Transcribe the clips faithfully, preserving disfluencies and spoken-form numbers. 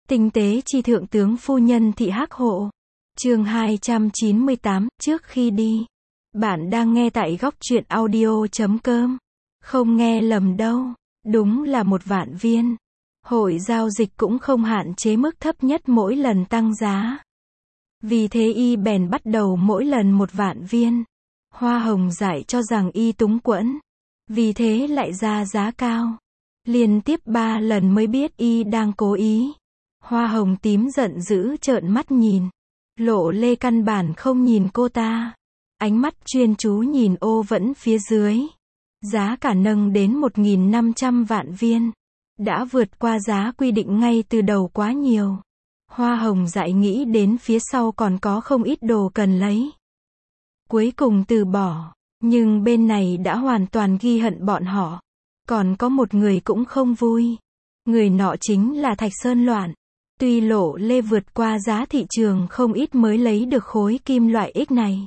Tinh tế chi thượng tướng phu nhân thị Hắc Hộ. Chương hai trăm chín mươi tám, trước khi đi. Bạn đang nghe tại góc truyện audio chấm com. Không nghe lầm đâu, đúng là một vạn viên. Hội giao dịch cũng không hạn chế mức thấp nhất mỗi lần tăng giá. Vì thế y bèn bắt đầu mỗi lần một vạn viên. Hoa hồng dại cho rằng y túng quẫn, vì thế lại ra giá cao. Liên tiếp ba lần mới biết y đang cố ý. Hoa hồng tím giận dữ trợn mắt nhìn. Lộ Lê căn bản không nhìn cô ta. Ánh mắt chuyên chú nhìn ô vẫn phía dưới. Giá cả nâng đến một nghìn năm trăm vạn viên. Đã vượt qua giá quy định ngay từ đầu quá nhiều. Hoa hồng dại nghĩ đến phía sau còn có không ít đồ cần lấy. Cuối cùng từ bỏ. Nhưng bên này đã hoàn toàn ghi hận bọn họ. Còn có một người cũng không vui. Người nọ chính là Thạch Sơn Loạn. Tuy Lộ Lê vượt qua giá thị trường không ít mới lấy được khối kim loại X này.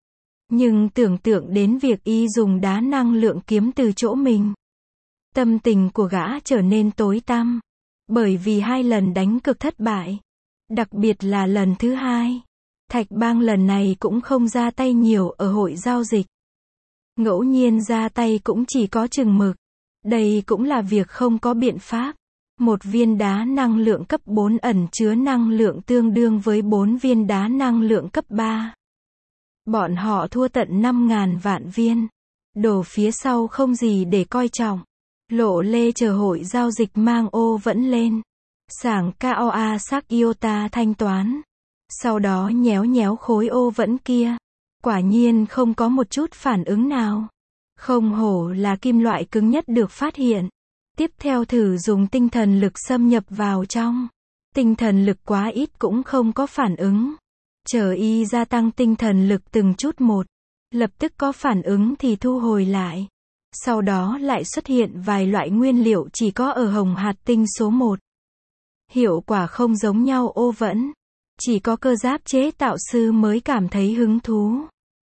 Nhưng tưởng tượng đến việc y dùng đá năng lượng kiếm từ chỗ mình. Tâm tình của gã trở nên tối tăm. Bởi vì hai lần đánh cực thất bại. Đặc biệt là lần thứ hai. Thạch Bang lần này cũng không ra tay nhiều ở hội giao dịch. Ngẫu nhiên ra tay cũng chỉ có chừng mực. Đây cũng là việc không có biện pháp. Một viên đá năng lượng cấp bốn ẩn chứa năng lượng tương đương với bốn viên đá năng lượng cấp ba. Bọn họ thua tận năm ngàn vạn viên. Đồ phía sau không gì để coi trọng. Lộ Lê chờ hội giao dịch mang ô vẫn lên. Sảng ca o a sắc iota thanh toán. Sau đó nhéo nhéo khối ô vẫn kia. Quả nhiên không có một chút phản ứng nào. Không hổ là kim loại cứng nhất được phát hiện. Tiếp theo thử dùng tinh thần lực xâm nhập vào trong. Tinh thần lực quá ít cũng không có phản ứng. Chờ y gia tăng tinh thần lực từng chút một. Lập tức có phản ứng thì thu hồi lại. Sau đó lại xuất hiện vài loại nguyên liệu chỉ có ở hồng hạt tinh số một. Hiệu quả không giống nhau ô vẫn. Chỉ có cơ giáp chế tạo sư mới cảm thấy hứng thú.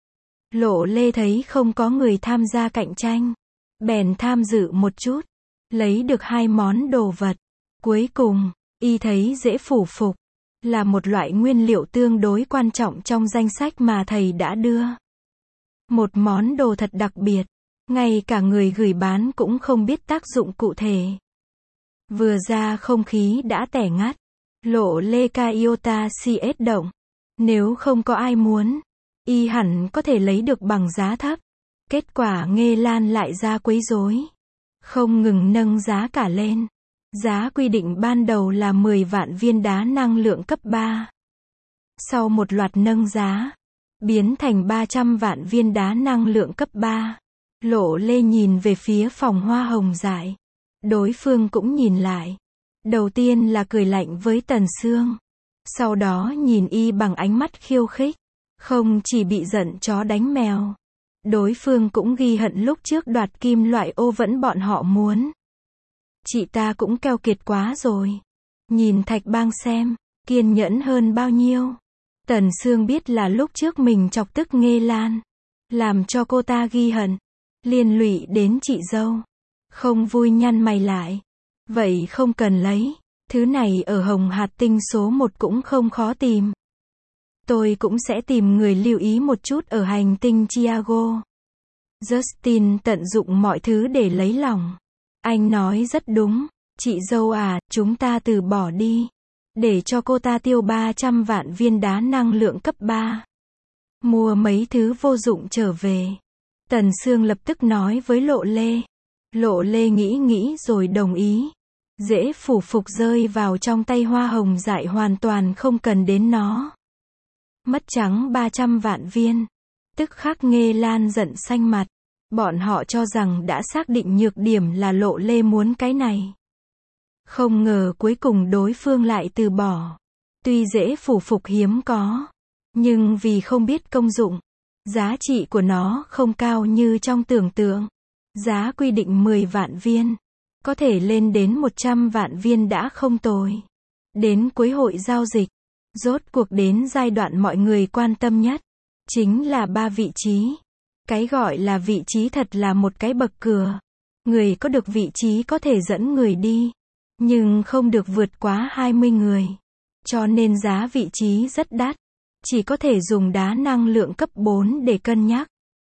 Lộ Lê thấy không có người tham gia cạnh tranh. Bèn tham dự một chút. Lấy được hai món đồ vật. Cuối cùng, y thấy dễ phủ phục. Là một loại nguyên liệu tương đối quan trọng trong danh sách mà thầy đã đưa. Một món đồ thật đặc biệt. Ngay cả người gửi bán cũng không biết tác dụng cụ thể. Vừa ra không khí đã tẻ ngắt. Lộ Lê ca iota cs động. Nếu không có ai muốn, y hẳn có thể lấy được bằng giá thấp. Kết quả Nghê Lan lại ra quấy rối. Không ngừng nâng giá cả lên. Giá quy định ban đầu là mười vạn viên đá năng lượng cấp ba. Sau một loạt nâng giá, biến thành ba trăm vạn viên đá năng lượng cấp ba. Lộ Lê nhìn về phía phòng hoa hồng dại. Đối phương cũng nhìn lại. Đầu tiên là cười lạnh với Tần Sương. Sau đó nhìn y bằng ánh mắt khiêu khích. Không chỉ bị giận chó đánh mèo. Đối phương cũng ghi hận lúc trước đoạt kim loại ô vẫn bọn họ muốn. Chị ta cũng keo kiệt quá rồi. Nhìn Thạch Bang xem, kiên nhẫn hơn bao nhiêu. Tần Sương biết là lúc trước mình chọc tức Nghê Lan. Làm cho cô ta ghi hận. Liên lụy đến chị dâu. Không vui nhăn mày lại. Vậy không cần lấy. Thứ này ở hồng hạt tinh số một cũng không khó tìm. Tôi cũng sẽ tìm người lưu ý một chút ở hành tinh Chiago. Justin tận dụng mọi thứ để lấy lòng. Anh nói rất đúng. Chị dâu à, chúng ta từ bỏ đi. Để cho cô ta tiêu ba trăm vạn viên đá năng lượng cấp ba. Mua mấy thứ vô dụng trở về. Tần Sương lập tức nói với Lộ Lê. Lộ Lê nghĩ nghĩ rồi đồng ý. Dễ phủ phục rơi vào trong tay hoa hồng dại hoàn toàn không cần đến nó. Mất trắng ba trăm vạn viên. Tức khắc Nghê Lan giận xanh mặt. Bọn họ cho rằng đã xác định nhược điểm là Lộ Lê muốn cái này. Không ngờ cuối cùng đối phương lại từ bỏ. Tuy dễ phủ phục hiếm có. Nhưng vì không biết công dụng. Giá trị của nó không cao như trong tưởng tượng. Giá quy định mười vạn viên. Có thể lên đến một trăm vạn viên đã không tồi. Đến cuối hội giao dịch. Rốt cuộc đến giai đoạn mọi người quan tâm nhất. Chính là ba vị trí. Cái gọi là vị trí thật là một cái bậc cửa. Người có được vị trí có thể dẫn người đi. nhưng không được vượt quá hai mươi người. Cho nên giá vị trí rất đắt, chỉ có thể dùng đá năng lượng cấp bốn để cân nhắc.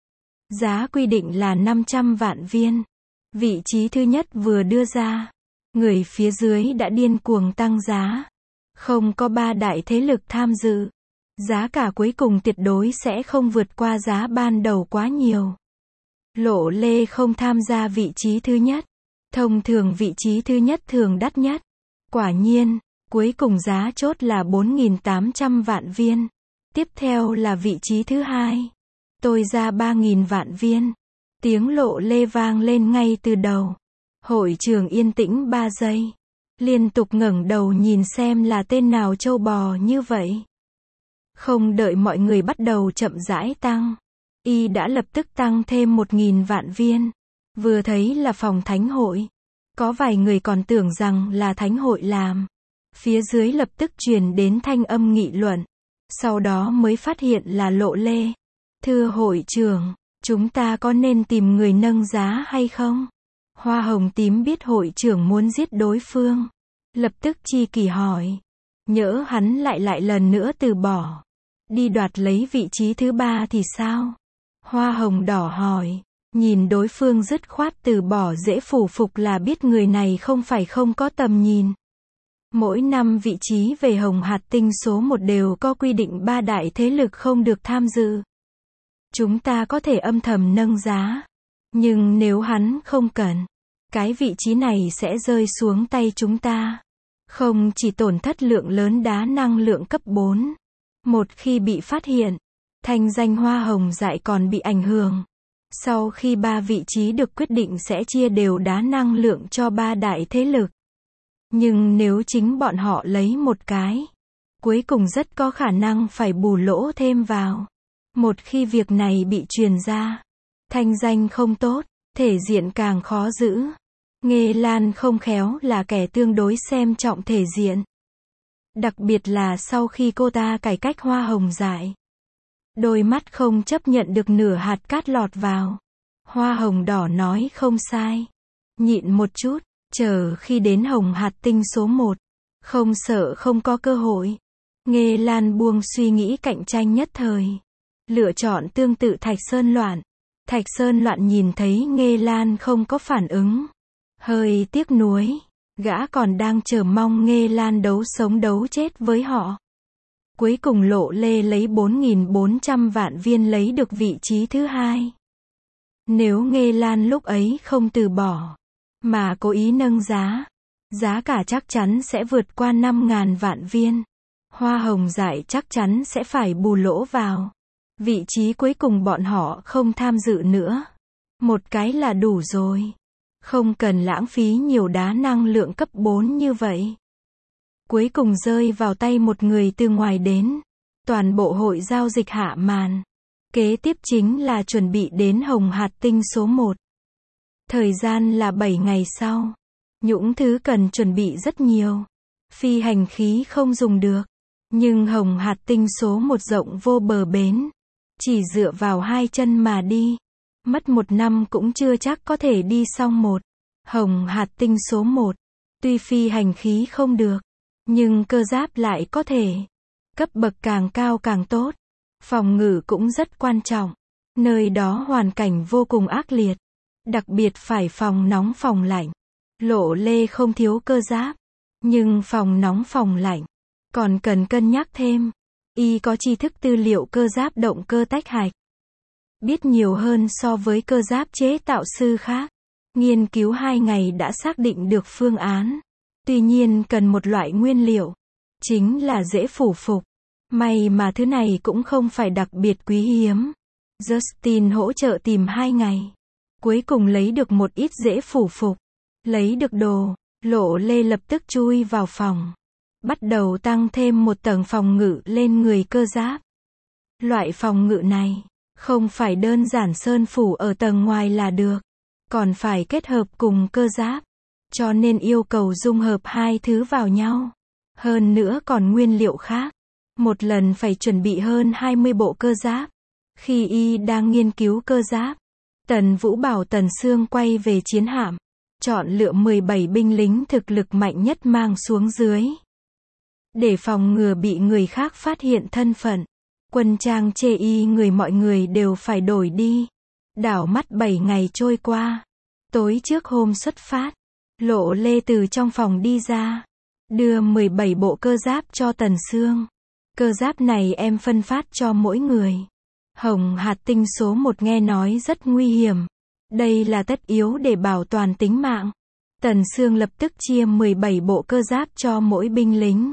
Giá quy định là năm trăm vạn viên. Vị trí thứ nhất vừa đưa ra, người phía dưới đã điên cuồng tăng giá. Không có ba đại thế lực tham dự, giá cả cuối cùng tuyệt đối sẽ không vượt qua giá ban đầu quá nhiều. Lộ Lê không tham gia vị trí thứ nhất. Thông thường vị trí thứ nhất thường đắt nhất. Quả nhiên, cuối cùng giá chốt là bốn nghìn tám trăm vạn viên. Tiếp theo là vị trí thứ hai. Tôi ra ba nghìn vạn viên. Tiếng Lộ Lê vang lên ngay từ đầu. Hội trường yên tĩnh ba giây. Liên tục ngẩng đầu nhìn xem là tên nào trâu bò như vậy. Không đợi mọi người bắt đầu chậm rãi tăng, y đã lập tức tăng thêm một nghìn vạn viên. Vừa thấy là phòng thánh hội. Có vài người còn tưởng rằng là thánh hội làm. Phía dưới lập tức truyền đến thanh âm nghị luận. Sau đó mới phát hiện là Lộ Lê. Thưa hội trưởng, chúng ta có nên tìm người nâng giá hay không? Hoa hồng tím biết hội trưởng muốn giết đối phương. Lập tức chi kỳ hỏi. Nhỡ hắn lại lại lần nữa từ bỏ. Đi đoạt lấy vị trí thứ ba thì sao? Hoa hồng đỏ hỏi. Nhìn đối phương dứt khoát từ bỏ dễ phủ phục là biết người này không phải không có tầm nhìn. Mỗi năm vị trí về hồng hạt tinh số một đều có quy định ba đại thế lực không được tham dự. Chúng ta có thể âm thầm nâng giá. Nhưng nếu hắn không cần, cái vị trí này sẽ rơi xuống tay chúng ta. Không chỉ tổn thất lượng lớn đá năng lượng cấp bốn. Một khi bị phát hiện, thanh danh Hoa Hồng Dại còn bị ảnh hưởng. Sau khi ba vị trí được quyết định sẽ chia đều đá năng lượng cho ba đại thế lực. Nhưng nếu chính bọn họ lấy một cái, cuối cùng rất có khả năng phải bù lỗ thêm vào. Một khi việc này bị truyền ra, thanh danh không tốt, thể diện càng khó giữ. Nghê Lan không khéo là kẻ tương đối xem trọng thể diện. Đặc biệt là sau khi cô ta cải cách Hoa Hồng Dại. Đôi mắt không chấp nhận được nửa hạt cát lọt vào. Hoa hồng đỏ nói không sai. Nhịn một chút, chờ khi đến hồng hạt tinh số một. Không sợ không có cơ hội. Nghê Lan buông suy nghĩ cạnh tranh nhất thời. Lựa chọn tương tự Thạch Sơn Loạn. Thạch Sơn Loạn nhìn thấy Nghê Lan không có phản ứng. Hơi tiếc nuối. Gã còn đang chờ mong Nghê Lan đấu sống đấu chết với họ. Cuối cùng Lộ Lê lấy bốn nghìn bốn trăm vạn viên lấy được vị trí thứ hai. Nếu Nghê Lan lúc ấy không từ bỏ, mà cố ý nâng giá, giá cả chắc chắn sẽ vượt qua năm nghìn vạn viên. Hoa Hồng Dại chắc chắn sẽ phải bù lỗ vào. Vị trí cuối cùng bọn họ không tham dự nữa. Một cái là đủ rồi. Không cần lãng phí nhiều đá năng lượng cấp bốn như vậy. Cuối cùng rơi vào tay một người từ ngoài đến. Toàn bộ hội giao dịch hạ màn. Kế tiếp chính là chuẩn bị đến hồng hạt tinh số một. Thời gian là bảy ngày sau. Những thứ cần chuẩn bị rất nhiều. Phi hành khí không dùng được. Nhưng hồng hạt tinh số một rộng vô bờ bến. Chỉ dựa vào hai chân mà đi. Mất một năm cũng chưa chắc có thể đi xong một. Hồng hạt tinh số một. Tuy phi hành khí không được. Nhưng cơ giáp lại có thể. Cấp bậc càng cao càng tốt. Phòng ngự cũng rất quan trọng. Nơi đó hoàn cảnh vô cùng ác liệt. Đặc biệt phải phòng nóng phòng lạnh. Lộ Lê không thiếu cơ giáp. Nhưng phòng nóng phòng lạnh. Còn cần cân nhắc thêm. Y có tri thức tư liệu cơ giáp động cơ tách hạch. Biết nhiều hơn so với cơ giáp chế tạo sư khác. Nghiên cứu hai ngày đã xác định được phương án. Tuy nhiên cần một loại nguyên liệu. Chính là dễ phủ phục. May mà thứ này cũng không phải đặc biệt quý hiếm. Justin hỗ trợ tìm hai ngày. Cuối cùng lấy được một ít dễ phủ phục. Lấy được đồ, Lộ Lê lập tức chui vào phòng. Bắt đầu tăng thêm một tầng phòng ngự lên người cơ giáp. Loại phòng ngự này, không phải đơn giản sơn phủ ở tầng ngoài là được. Còn phải kết hợp cùng cơ giáp. Cho nên yêu cầu dung hợp hai thứ vào nhau. Hơn nữa còn nguyên liệu khác. Một lần phải chuẩn bị hơn hai mươi bộ cơ giáp. Khi y đang nghiên cứu cơ giáp, Tần Vũ bảo Tần Sương quay về chiến hạm. chọn lựa mười bảy binh lính thực lực mạnh nhất mang xuống dưới. Để phòng ngừa bị người khác phát hiện thân phận, quân trang chê y người mọi người đều phải đổi đi. Đảo mắt bảy ngày trôi qua. Tối trước hôm xuất phát, Lộ Lê từ trong phòng đi ra, đưa mười bảy bộ cơ giáp cho Tần Sương. Cơ giáp này em phân phát cho mỗi người. Hồng hạt tinh số một nghe nói rất nguy hiểm. Đây là tất yếu để bảo toàn tính mạng. Tần Sương lập tức chia mười bảy bộ cơ giáp cho mỗi binh lính.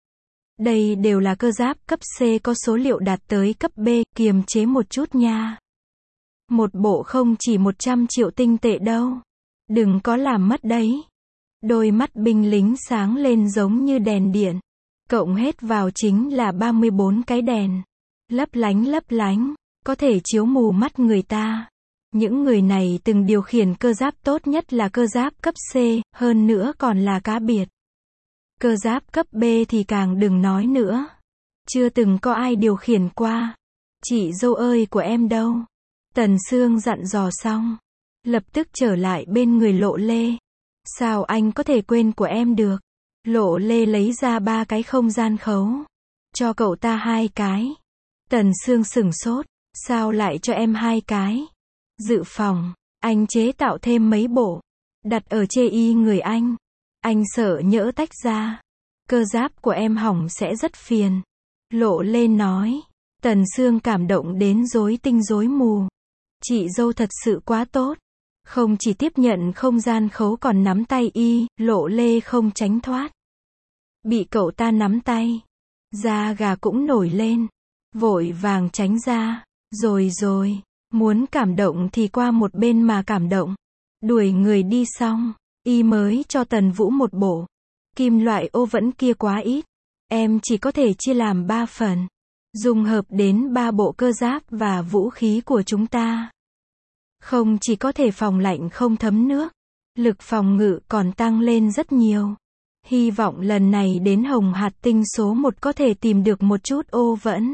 Đây đều là cơ giáp cấp C có số liệu đạt tới cấp B, kiềm chế một chút nha. Một bộ không chỉ một trăm triệu tinh tệ đâu. Đừng có làm mất đấy. Đôi mắt binh lính sáng lên giống như đèn điện. Cộng hết vào chính là ba mươi bốn cái đèn. Lấp lánh lấp lánh, có thể chiếu mù mắt người ta. Những người này từng điều khiển cơ giáp tốt nhất là cơ giáp cấp C, hơn nữa còn là cá biệt. Cơ giáp cấp B thì càng đừng nói nữa. Chưa từng có ai điều khiển qua. Chị dâu ơi của em đâu? Tần Sương dặn dò xong, lập tức trở lại bên người Lộ Lê. Sao anh có thể quên của em được? Lộ Lê lấy ra ba cái không gian khấu, cho cậu ta hai cái. Tần Sương sửng sốt, sao lại cho em hai cái? Dự phòng, anh chế tạo thêm mấy bộ, đặt ở chê y người anh. Anh sợ nhỡ tách ra, cơ giáp của em hỏng sẽ rất phiền. Lộ Lê nói. Tần Sương cảm động đến rối tinh rối mù. Chị dâu thật sự quá tốt. Không chỉ tiếp nhận không gian khấu còn nắm tay y, Lộ Lê không tránh thoát. Bị cậu ta nắm tay, da gà cũng nổi lên. Vội vàng tránh ra. Rồi rồi, muốn cảm động thì qua một bên mà cảm động. Đuổi người đi xong, y mới cho Tần Vũ một bộ. Kim loại ô vẫn kia quá ít. Em chỉ có thể chia làm ba phần. Dung hợp đến ba bộ cơ giáp và vũ khí của chúng ta. Không chỉ có thể phòng lạnh không thấm nước, lực phòng ngự còn tăng lên rất nhiều. Hy vọng lần này đến Hồng hạt tinh số một có thể tìm được một chút ô vẫn.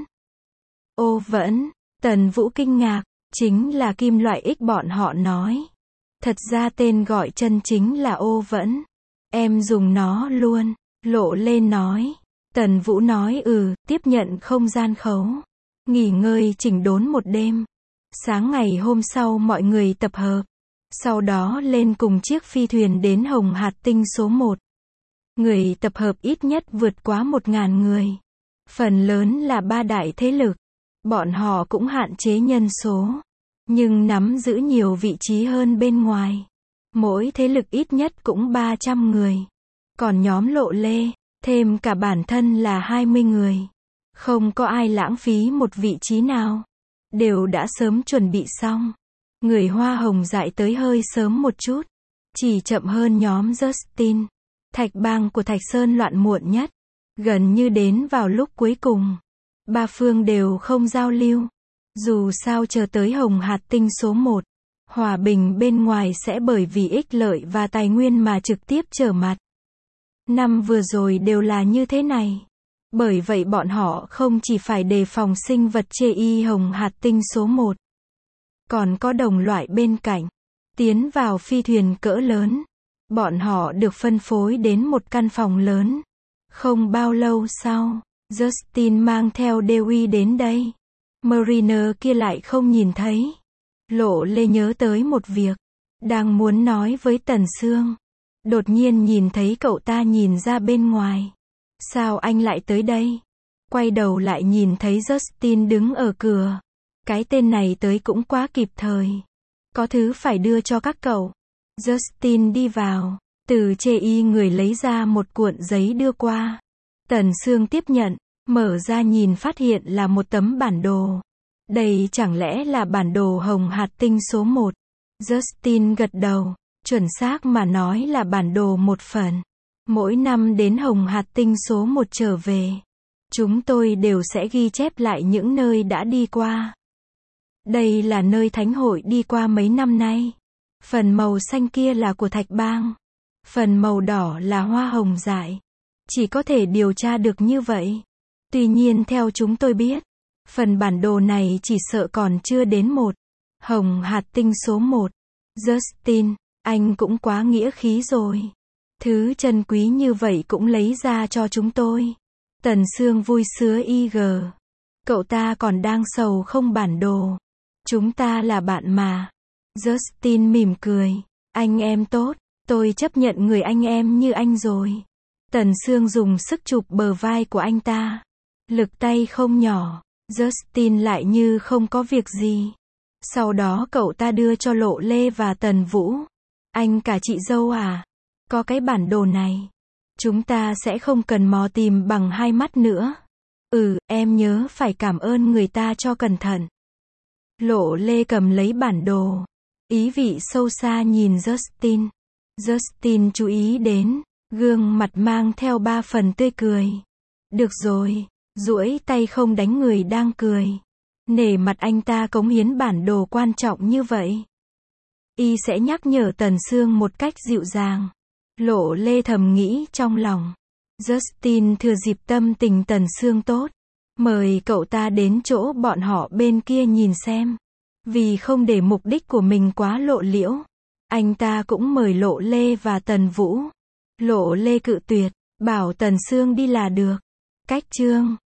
Ô vẫn, Tần Vũ kinh ngạc, chính là kim loại X bọn họ nói. Thật ra tên gọi chân chính là ô vẫn. Em dùng nó luôn, Lộ Lê nói. Tần Vũ nói ừ, tiếp nhận không gian khấu. Nghỉ ngơi chỉnh đốn một đêm. Sáng ngày hôm sau mọi người tập hợp. Sau đó lên cùng chiếc phi thuyền đến Hồng hạt tinh số một. Người tập hợp ít nhất vượt quá một ngàn người. Phần lớn là ba đại thế lực. Bọn họ cũng hạn chế nhân số. Nhưng nắm giữ nhiều vị trí hơn bên ngoài. Mỗi thế lực ít nhất cũng ba trăm người. Còn nhóm Lộ Lê, thêm cả bản thân là hai mươi người. Không có ai lãng phí một vị trí nào. Đều đã sớm chuẩn bị xong. Người hoa hồng dại tới hơi sớm một chút. Chỉ chậm hơn nhóm Justin. Thạch bang của Thạch Sơn loạn muộn nhất. Gần như đến vào lúc cuối cùng. Ba phương đều không giao lưu. Dù sao chờ tới Hồng hạt tinh số một. Hòa bình bên ngoài sẽ bởi vì ích lợi và tài nguyên mà trực tiếp trở mặt. Năm vừa rồi đều là như thế này. Bởi vậy bọn họ không chỉ phải đề phòng sinh vật chê y Hồng hạt tinh số một. Còn có đồng loại bên cạnh. Tiến vào phi thuyền cỡ lớn. Bọn họ được phân phối đến một căn phòng lớn. Không bao lâu sau, Justin mang theo Dewey đến đây. Mariner kia lại không nhìn thấy. Lộ Lê nhớ tới một việc. Đang muốn nói với Tần Sương. Đột nhiên nhìn thấy cậu ta nhìn ra bên ngoài. Sao anh lại tới đây? Quay đầu lại nhìn thấy Justin đứng ở cửa. Cái tên này tới cũng quá kịp thời. Có thứ phải đưa cho các cậu. Justin đi vào. Từ chê y người lấy ra một cuộn giấy đưa qua. Tần Sương tiếp nhận. Mở ra nhìn phát hiện là một tấm bản đồ. Đây chẳng lẽ là bản đồ Hồng hạt tinh số một? Justin gật đầu. Chuẩn xác mà nói là bản đồ một phần. Mỗi năm đến Hồng hạt tinh số một trở về. Chúng tôi đều sẽ ghi chép lại những nơi đã đi qua. Đây là nơi thánh hội đi qua mấy năm nay. Phần màu xanh kia là của Thạch bang. Phần màu đỏ là hoa hồng dại. Chỉ có thể điều tra được như vậy. Tuy nhiên theo chúng tôi biết, phần bản đồ này chỉ sợ còn chưa đến một. Hồng hạt tinh số một. Justin, Anh cũng quá nghĩa khí rồi. Thứ chân quý như vậy cũng lấy ra cho chúng tôi. Tần Sương vui sứa y gờ. Cậu ta còn đang sầu không bản đồ. Chúng ta là bạn mà. Justin mỉm cười. Anh em tốt. Tôi chấp nhận người anh em như anh rồi. Tần Sương dùng sức chụp bờ vai của anh ta. Lực tay không nhỏ. Justin lại như không có việc gì. Sau đó cậu ta đưa cho Lộ Lê và Tần Vũ. Anh cả chị dâu à? Có cái bản đồ này. Chúng ta sẽ không cần mò tìm bằng hai mắt nữa. Ừ, em nhớ phải cảm ơn người ta cho cẩn thận. Lộ Lê cầm lấy bản đồ. Ý vị sâu xa nhìn Justin. Justin chú ý đến. Gương mặt mang theo ba phần tươi cười. Được rồi. Duỗi tay không đánh người đang cười. Nể mặt anh ta cống hiến bản đồ quan trọng như vậy. Y sẽ nhắc nhở Tần Sương một cách dịu dàng. Lộ Lê thầm nghĩ trong lòng. Justin thừa dịp tâm tình Tần Sương tốt. Mời cậu ta đến chỗ bọn họ bên kia nhìn xem. Vì không để mục đích của mình quá lộ liễu. Anh ta cũng mời Lộ Lê và Tần Vũ. Lộ Lê cự tuyệt. Bảo Tần Sương đi là được. Cách chương